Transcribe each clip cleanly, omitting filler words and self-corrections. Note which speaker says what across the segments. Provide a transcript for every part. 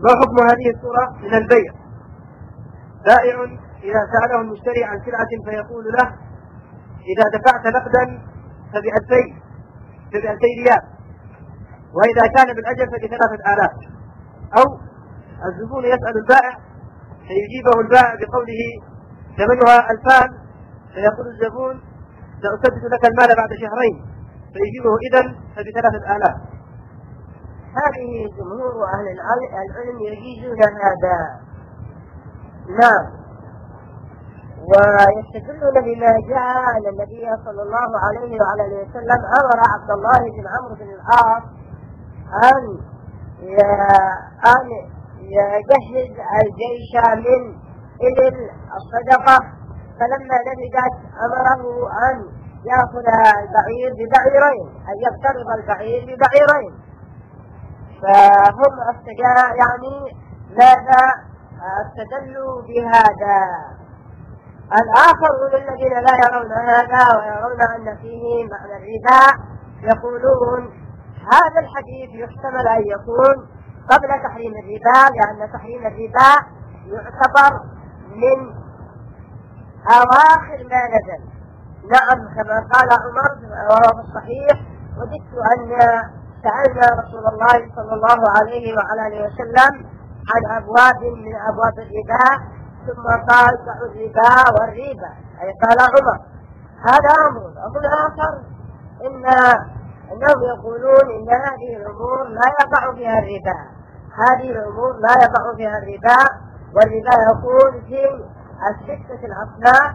Speaker 1: ما حكم هذه الصورة من البيع؟ بائع إذا سأله المشتري عن سلعة فيقول له إذا دفعت نقدا ب2000 ريال، وإذا كان بالأجل ب3000، أو الزبون يسأل البائع فيجيبه البائع بقوله ثمنها 2000، فيقول الزبون سأسدد لك المال بعد شهرين، فيجيبه إذن ب3000.
Speaker 2: هذه جمهور أهل العلم يجيزون هذا. نعم، ويستدلون بما جاء أن النبي صلى الله عليه وعلى وسلم أمر عبد الله بن عمرو بن العاص أن يجهز الجيش من إبل الصدقة، فلما نفدت أمره أن يأخذ البعير ببعيرين، أن يفترض البعير ببعيرين. فهم ماذا استدلوا بهذا. الآخرون الذين لا يرون هذا ويرون أن فيه معنى الربا يقولون هذا الحديث يحتمل أن يكون قبل تحريم الربا، لأن تحريم الربا يعتبر من أواخر ما نزل. نعم، كما قال عمر وهو في الصحيح: وجدت أن سألنا رسول الله صلى الله عليه وعلى وسلم عن أبواب من أبواب الربا، ثم قال: دعوا الربا والربا، أي قال عمر. هذا أمر آخر إنهم يقولون إن هذه الأمور لا يقع فيها الربا، والربا يكون في الستة الأصناف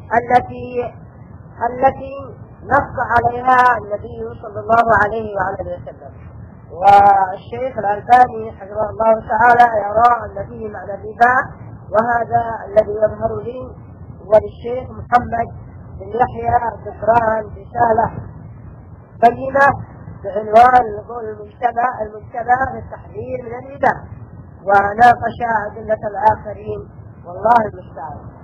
Speaker 2: التي نص عليها النبي صلى الله عليه وعلى وسلم. والشيخ الألباني حفظه الله تعالى يرى أن فيه معنى الربا، وهذا الذي يظهر لي وللشيخ محمد بن يحيى الدكران رسالة بينة بعنوان القول المجتمع بالتحذير من الربا، وناقش أدلة الآخرين، والله المستعان.